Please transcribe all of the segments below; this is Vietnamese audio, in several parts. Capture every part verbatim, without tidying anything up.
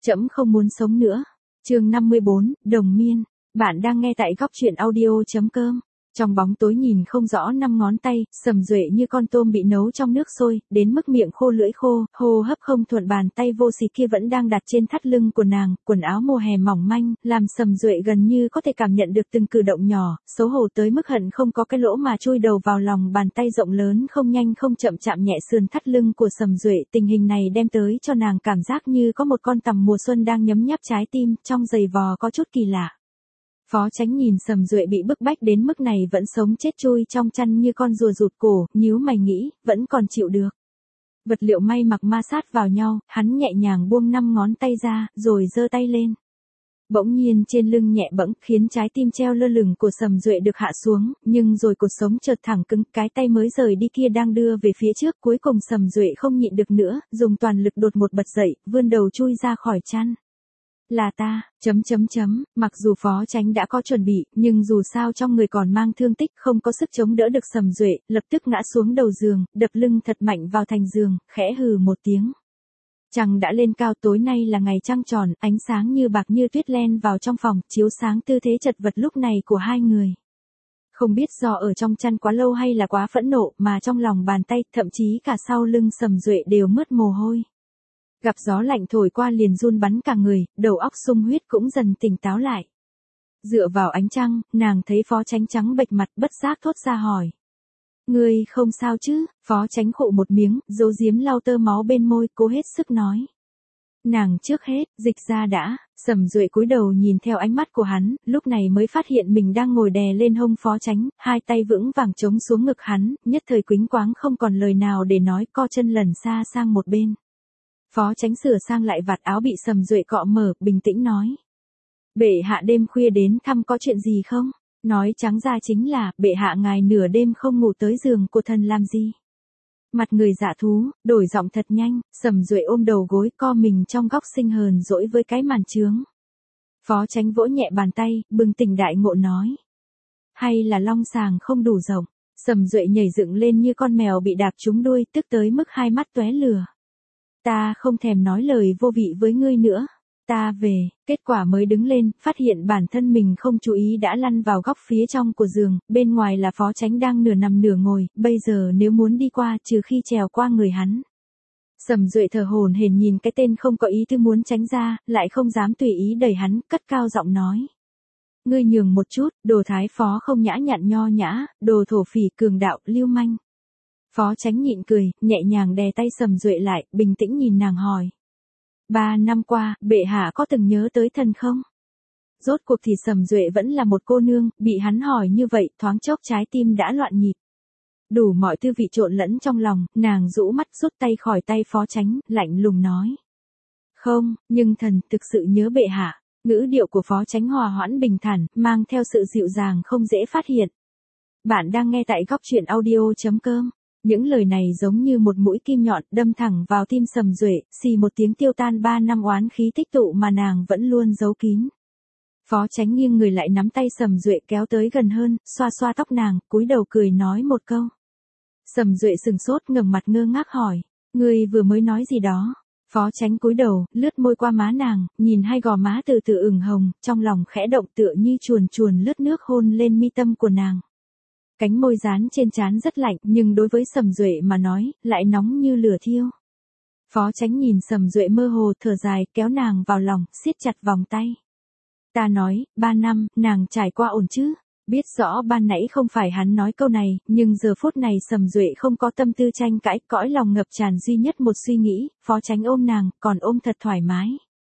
Trẫm không muốn sống nữa. Chương năm mươi bốn, Đồng Miên. Bạn đang nghe tại góc truyện audio chấm com. Trong bóng tối nhìn không rõ năm ngón tay, Sầm Duệ như con tôm bị nấu trong nước sôi, đến mức miệng khô lưỡi khô, hô hấp không thuận, bàn tay vô xỉ kia vẫn đang đặt trên thắt lưng của nàng, quần áo mùa hè mỏng manh, làm Sầm Duệ gần như có thể cảm nhận được từng cử động nhỏ, xấu hổ tới mức hận không có cái lỗ mà chui đầu vào lòng bàn tay rộng lớn không nhanh không chậm chạm nhẹ sườn thắt lưng của Sầm Duệ. Tình hình này đem tới cho nàng cảm giác như có một con tằm mùa xuân đang nhấm nháp trái tim, trong giày vò có chút kỳ lạ. Phó Chánh nhìn Sầm Duệ bị bức bách đến mức này vẫn sống chết chui trong chăn như con rùa rụt cổ, nhíu mày nghĩ, vẫn còn chịu được. Vật liệu may mặc ma sát vào nhau, hắn nhẹ nhàng buông năm ngón tay ra, rồi giơ tay lên. Bỗng nhiên trên lưng nhẹ bẫng, khiến trái tim treo lơ lửng của Sầm Duệ được hạ xuống, nhưng rồi cột sống chợt thẳng cứng, cái tay mới rời đi kia đang đưa về phía trước, cuối cùng Sầm Duệ không nhịn được nữa, dùng toàn lực đột một bật dậy, vươn đầu chui ra khỏi chăn. Là ta, chấm chấm chấm, mặc dù Phó Chánh đã có chuẩn bị, nhưng dù sao trong người còn mang thương tích, không có sức chống đỡ được Sầm Duệ, lập tức ngã xuống đầu giường, đập lưng thật mạnh vào thành giường, khẽ hừ một tiếng. Trăng đã lên cao, tối nay là ngày trăng tròn, ánh sáng như bạc như tuyết len vào trong phòng, chiếu sáng tư thế chật vật lúc này của hai người. Không biết do ở trong chăn quá lâu hay là quá phẫn nộ, mà trong lòng bàn tay, thậm chí cả sau lưng Sầm Duệ đều mướt mồ hôi. Gặp gió lạnh thổi qua liền run bắn cả người, đầu óc sung huyết cũng dần tỉnh táo lại. Dựa vào ánh trăng, nàng thấy Phó Chánh trắng bệch mặt, bất giác thốt ra hỏi. Ngươi không sao chứ? Phó Chánh khụ một miếng, giấu giếm lau tơ máu bên môi, cố hết sức nói. Nàng trước hết, dịch ra đã. Sầm Duệ cúi đầu nhìn theo ánh mắt của hắn, lúc này mới phát hiện mình đang ngồi đè lên hông Phó Chánh, hai tay vững vàng chống xuống ngực hắn, nhất thời quĩnh quáng không còn lời nào để nói, co chân lẩn xa sang một bên. Phó Chánh sửa sang lại vạt áo bị Sầm Duệ cọ mở, bình tĩnh nói. Bệ hạ đêm khuya đến thăm có chuyện gì không? Nói trắng ra chính là, bệ hạ ngài nửa đêm không ngủ tới giường của thần làm gì? Mặt người dạ thú, đổi giọng thật nhanh, Sầm Duệ ôm đầu gối co mình trong góc sinh hờn dỗi với cái màn trướng. Phó Chánh vỗ nhẹ bàn tay, bừng tỉnh đại ngộ nói. Hay là long sàng không đủ rộng? Sầm Duệ nhảy dựng lên như con mèo bị đạp trúng đuôi, tức tới mức hai mắt tóe lửa. Ta không thèm nói lời vô vị với ngươi nữa. Ta về, kết quả mới đứng lên, phát hiện bản thân mình không chú ý đã lăn vào góc phía trong của giường, bên ngoài là Phó Chánh đang nửa nằm nửa ngồi, bây giờ nếu muốn đi qua trừ khi trèo qua người hắn. Sầm Duệ thở hổn hển nhìn cái tên không có ý tư muốn tránh ra, lại không dám tùy ý đẩy hắn, cất cao giọng nói. Ngươi nhường một chút, đồ thái phó không nhã nhặn nho nhã, đồ thổ phỉ cường đạo, lưu manh. Phó Chánh nhịn cười, nhẹ nhàng đè tay Sầm Duệ lại, bình tĩnh nhìn nàng hỏi. Ba năm qua, bệ hạ có từng nhớ tới thần không? Rốt cuộc thì Sầm Duệ vẫn là một cô nương, bị hắn hỏi như vậy, thoáng chốc trái tim đã loạn nhịp. Đủ mọi tư vị trộn lẫn trong lòng, nàng rũ mắt rút tay khỏi tay Phó Chánh, lạnh lùng nói. Không, nhưng thần thực sự nhớ bệ hạ. Ngữ điệu của Phó Chánh hòa hoãn bình thản, mang theo sự dịu dàng không dễ phát hiện. Bạn đang nghe tại góc truyện audio chấm com. Những lời này giống như một mũi kim nhọn đâm thẳng vào tim Sầm Duệ, xì một tiếng tiêu tan ba năm oán khí tích tụ mà nàng vẫn luôn giấu kín. Phó Chánh nghiêng người lại nắm tay Sầm Duệ kéo tới gần hơn, xoa xoa tóc nàng, cúi đầu cười nói một câu. Sầm Duệ sừng sốt ngẩng mặt ngơ ngác hỏi, ngươi vừa mới nói gì đó? Phó Chánh cúi đầu, lướt môi qua má nàng, nhìn hai gò má từ từ ửng hồng, trong lòng khẽ động tựa như chuồn chuồn lướt nước hôn lên mi tâm của nàng. Cánh môi dán trên trán rất lạnh, nhưng đối với Sầm Duệ mà nói, lại nóng như lửa thiêu. Phó Chánh nhìn Sầm Duệ mơ hồ thở dài, kéo nàng vào lòng, siết chặt vòng tay. Ta nói, ba năm, nàng trải qua ổn chứ? Biết rõ ban nãy không phải hắn nói câu này, nhưng giờ phút này Sầm Duệ không có tâm tư tranh cãi, cõi lòng ngập tràn duy nhất một suy nghĩ, Phó Chánh ôm nàng, còn ôm thật thoải mái.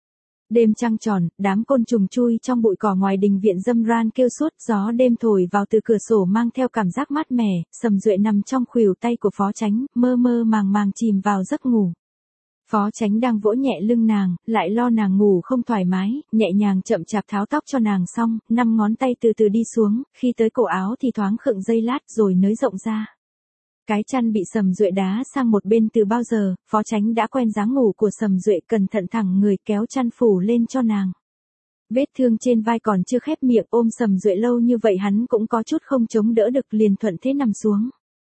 Đêm trăng tròn, đám côn trùng chui trong bụi cỏ ngoài đình viện râm ran kêu suốt, gió đêm thổi vào từ cửa sổ mang theo cảm giác mát mẻ, Sầm Duệ nằm trong khuỷu tay của Phó Chánh, mơ mơ màng màng chìm vào giấc ngủ. Phó Chánh đang vỗ nhẹ lưng nàng, lại lo nàng ngủ không thoải mái, nhẹ nhàng chậm chạp tháo tóc cho nàng xong, năm ngón tay từ từ đi xuống, khi tới cổ áo thì thoáng khựng giây lát rồi nới rộng ra. Cái chăn bị Sầm Duệ đá sang một bên từ bao giờ, Phó Chánh đã quen dáng ngủ của Sầm Duệ, cẩn thận thẳng người kéo chăn phủ lên cho nàng. Vết thương trên vai còn chưa khép miệng, ôm Sầm Duệ lâu như vậy hắn cũng có chút không chống đỡ được, liền thuận thế nằm xuống.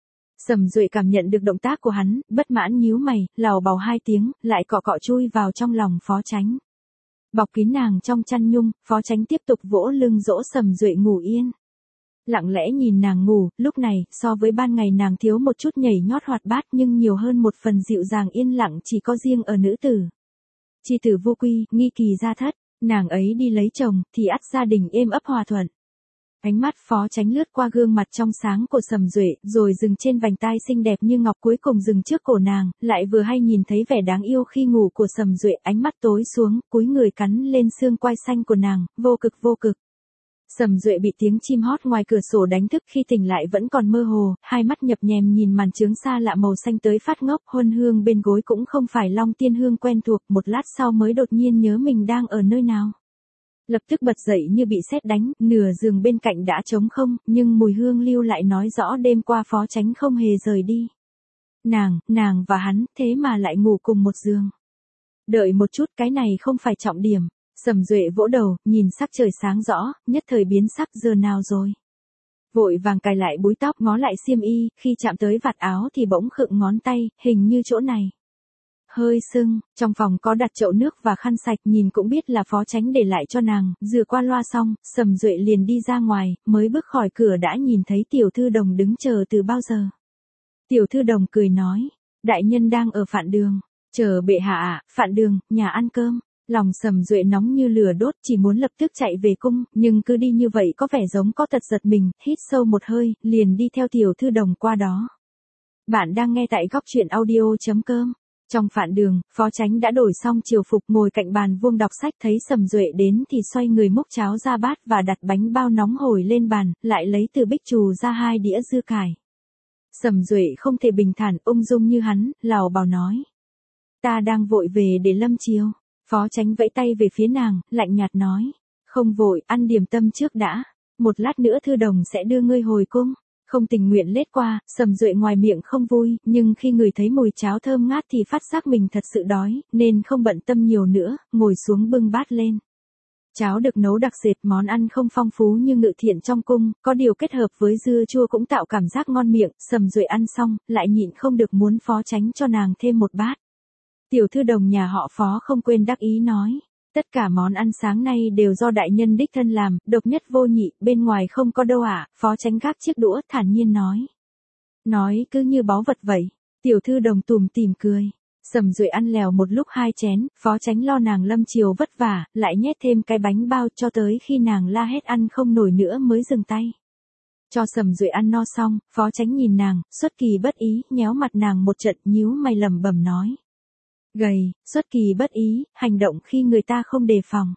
Sầm Duệ cảm nhận được động tác của hắn, bất mãn nhíu mày, lào bào hai tiếng, lại cọ cọ chui vào trong lòng Phó Chánh. Bọc kín nàng trong chăn nhung, Phó Chánh tiếp tục vỗ lưng dỗ Sầm Duệ ngủ yên. Lặng lẽ nhìn nàng ngủ, lúc này, so với ban ngày nàng thiếu một chút nhảy nhót hoạt bát nhưng nhiều hơn một phần dịu dàng yên lặng chỉ có riêng ở nữ tử. Chi tử vô quy, nghi kỳ gia thất, nàng ấy đi lấy chồng, thì ắt gia đình êm ấp hòa thuận. Ánh mắt Phó Chánh lướt qua gương mặt trong sáng của Sầm Duệ, rồi dừng trên vành tai xinh đẹp như ngọc cuối cùng dừng trước cổ nàng, lại vừa hay nhìn thấy vẻ đáng yêu khi ngủ của Sầm Duệ, ánh mắt tối xuống, cúi người cắn lên xương quai xanh của nàng, vô cực vô cực. Sầm Duệ bị tiếng chim hót ngoài cửa sổ đánh thức, khi tỉnh lại vẫn còn mơ hồ, hai mắt nhập nhèm nhìn màn trướng xa lạ màu xanh tới phát ngốc, huân hương bên gối cũng không phải Long Tiên hương quen thuộc, một lát sau mới đột nhiên nhớ mình đang ở nơi nào. Lập tức bật dậy như bị sét đánh, nửa giường bên cạnh đã trống không, nhưng mùi hương lưu lại nói rõ đêm qua Phó Chánh không hề rời đi. Nàng, nàng và hắn, thế mà lại ngủ cùng một giường. Đợi một chút, cái này không phải trọng điểm. Sầm Duệ vỗ đầu, nhìn sắc trời sáng rõ, nhất thời biến sắc, giờ nào rồi. Vội vàng cài lại búi tóc, ngó lại xiêm y, khi chạm tới vạt áo thì bỗng khựng ngón tay, hình như chỗ này hơi sưng. Trong phòng có đặt chậu nước và khăn sạch, nhìn cũng biết là Phó Chánh để lại cho nàng. Rửa qua loa xong, Sầm Duệ liền đi ra ngoài, mới bước khỏi cửa đã nhìn thấy Tiểu Thư Đồng đứng chờ từ bao giờ. Tiểu Thư Đồng cười nói, đại nhân đang ở Phạn Đường, chờ bệ hạ ạ. Phạn Đường, nhà ăn cơm. Lòng Sầm Duệ nóng như lửa đốt, chỉ muốn lập tức chạy về cung, nhưng cứ đi như vậy có vẻ giống có tật giật mình, hít sâu một hơi, liền đi theo Tiểu Thư Đồng qua đó. Bạn đang nghe tại góc truyện audio chấm com. Trong Phạn Đường, Phó Chánh đã đổi xong triều phục, ngồi cạnh bàn vuông đọc sách, thấy Sầm Duệ đến thì xoay người múc cháo ra bát và đặt bánh bao nóng hổi lên bàn, lại lấy từ bích trù ra hai đĩa dưa cải. Sầm Duệ không thể bình thản ung dung như hắn, lảo bảo nói: "Ta đang vội về để lâm triều." Phó Chánh vẫy tay về phía nàng, lạnh nhạt nói: "Không vội, ăn điểm tâm trước đã, một lát nữa Thư Đồng sẽ đưa ngươi hồi cung." Không tình nguyện lết qua, Sầm Duệ ngoài miệng không vui, nhưng khi người thấy mùi cháo thơm ngát thì phát giác mình thật sự đói, nên không bận tâm nhiều nữa, ngồi xuống bưng bát lên. Cháo được nấu đặc sệt, món ăn không phong phú như ngự thiện trong cung, có điều kết hợp với dưa chua cũng tạo cảm giác ngon miệng. Sầm Duệ ăn xong, lại nhịn không được muốn Phó Chánh cho nàng thêm một bát. Tiểu Thư Đồng nhà họ Phó không quên đắc ý nói: "Tất cả món ăn sáng nay đều do đại nhân đích thân làm, độc nhất vô nhị, bên ngoài không có đâu ạ." Phó Chánh gác chiếc đũa, thản nhiên nói. Nói cứ như báu vật vậy. Tiểu Thư Đồng tủm tỉm cười. Sầm Duệ ăn lèo một lúc hai chén, Phó Chánh lo nàng lâm triều vất vả, lại nhét thêm cái bánh bao cho tới khi nàng la hét ăn không nổi nữa mới dừng tay. Cho Sầm Duệ ăn no xong, Phó Chánh nhìn nàng, xuất kỳ bất ý, nhéo mặt nàng một trận, nhíu mày lẩm bẩm nói: "Gầy, xuất kỳ bất ý, hành động khi người ta không đề phòng."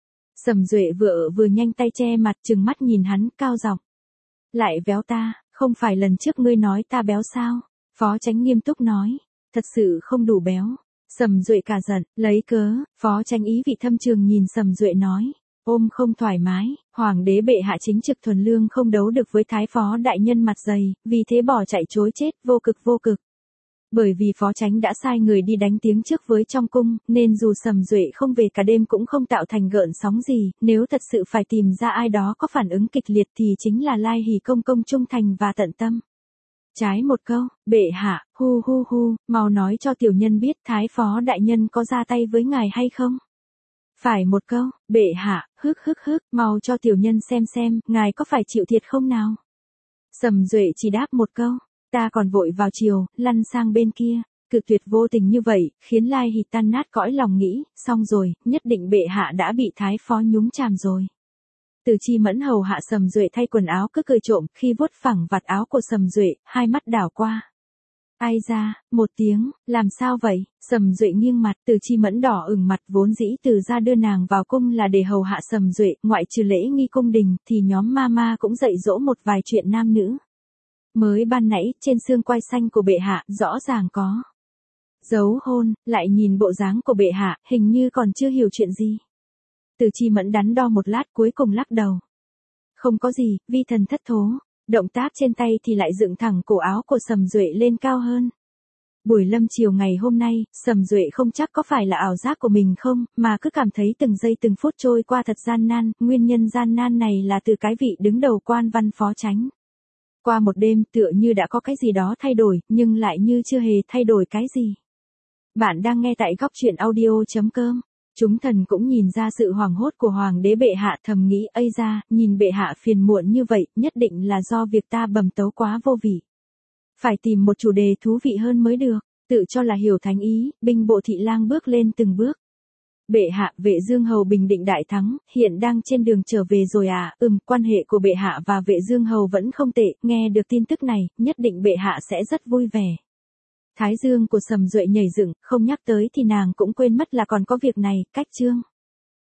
Sầm Duệ vừa vừa nhanh tay che mặt, trừng mắt nhìn hắn, cao giọng: "Lại véo ta, không phải lần trước ngươi nói ta béo sao?" Phó Chánh nghiêm túc nói: "Thật sự không đủ béo." Sầm Duệ cả giận, lấy cớ. Phó Chánh ý vị thâm trường nhìn Sầm Duệ nói: "Ôm không thoải mái, hoàng đế bệ hạ chính trực thuần lương không đấu được với thái phó đại nhân mặt dày, vì thế bỏ chạy chối chết, vô cực vô cực." Bởi vì Phó Chánh đã sai người đi đánh tiếng trước với trong cung, nên dù Sầm Duệ không về cả đêm cũng không tạo thành gợn sóng gì, nếu thật sự phải tìm ra ai đó có phản ứng kịch liệt thì chính là Lai Hỷ công công trung thành và tận tâm. Trái một câu: "Bệ hạ, hu hu hu, mau nói cho tiểu nhân biết thái phó đại nhân có ra tay với ngài hay không?" Phải một câu: "Bệ hạ, hức hức hức, mau cho tiểu nhân xem xem, ngài có phải chịu thiệt không nào?" Sầm Duệ chỉ đáp một câu: "Ta còn vội vào chiều, lăn sang bên kia." Cự tuyệt vô tình như vậy, khiến Lai Hỷ tan nát cõi lòng nghĩ, xong rồi, nhất định bệ hạ đã bị thái phó nhúng chàm rồi. Từ Chi Mẫn hầu hạ Sầm Duệ thay quần áo cứ cười trộm, khi vuốt phẳng vạt áo của Sầm Duệ, hai mắt đảo qua. Ai ra, một tiếng, làm sao vậy? Sầm Duệ nghiêng mặt, Từ Chi Mẫn đỏ ửng mặt, vốn dĩ Từ gia đưa nàng vào cung là để hầu hạ Sầm Duệ, ngoại trừ lễ nghi cung đình, thì nhóm mama cũng dạy dỗ một vài chuyện nam nữ. Mới ban nãy, trên xương quai xanh của bệ hạ, rõ ràng có dấu hôn, lại nhìn bộ dáng của bệ hạ, hình như còn chưa hiểu chuyện gì. Từ Chi Mẫn đắn đo một lát cuối cùng lắc đầu. Không có gì, vi thần thất thố. Động tác trên tay thì lại dựng thẳng cổ áo của Sầm Duệ lên cao hơn. Buổi lâm chiều ngày hôm nay, Sầm Duệ không chắc có phải là ảo giác của mình không, mà cứ cảm thấy từng giây từng phút trôi qua thật gian nan, nguyên nhân gian nan này là từ cái vị đứng đầu quan văn Phó Chánh. Qua một đêm tựa như đã có cái gì đó thay đổi, nhưng lại như chưa hề thay đổi cái gì. Bạn đang nghe tại góc truyện audio chấm com. Chúng thần cũng nhìn ra sự hoảng hốt của hoàng đế bệ hạ, thầm nghĩ ây ra, nhìn bệ hạ phiền muộn như vậy, nhất định là do việc ta bầm tấu quá vô vị. Phải tìm một chủ đề thú vị hơn mới được, tự cho là hiểu thánh ý, binh bộ thị lang bước lên từng bước. Bệ hạ, Vệ Dương Hầu bình định đại thắng, hiện đang trên đường trở về rồi à, ừm, quan hệ của bệ hạ và Vệ Dương Hầu vẫn không tệ, nghe được tin tức này, nhất định bệ hạ sẽ rất vui vẻ. Thái dương của Sầm Duệ nhảy dựng, không nhắc tới thì nàng cũng quên mất là còn có việc này, cách chương.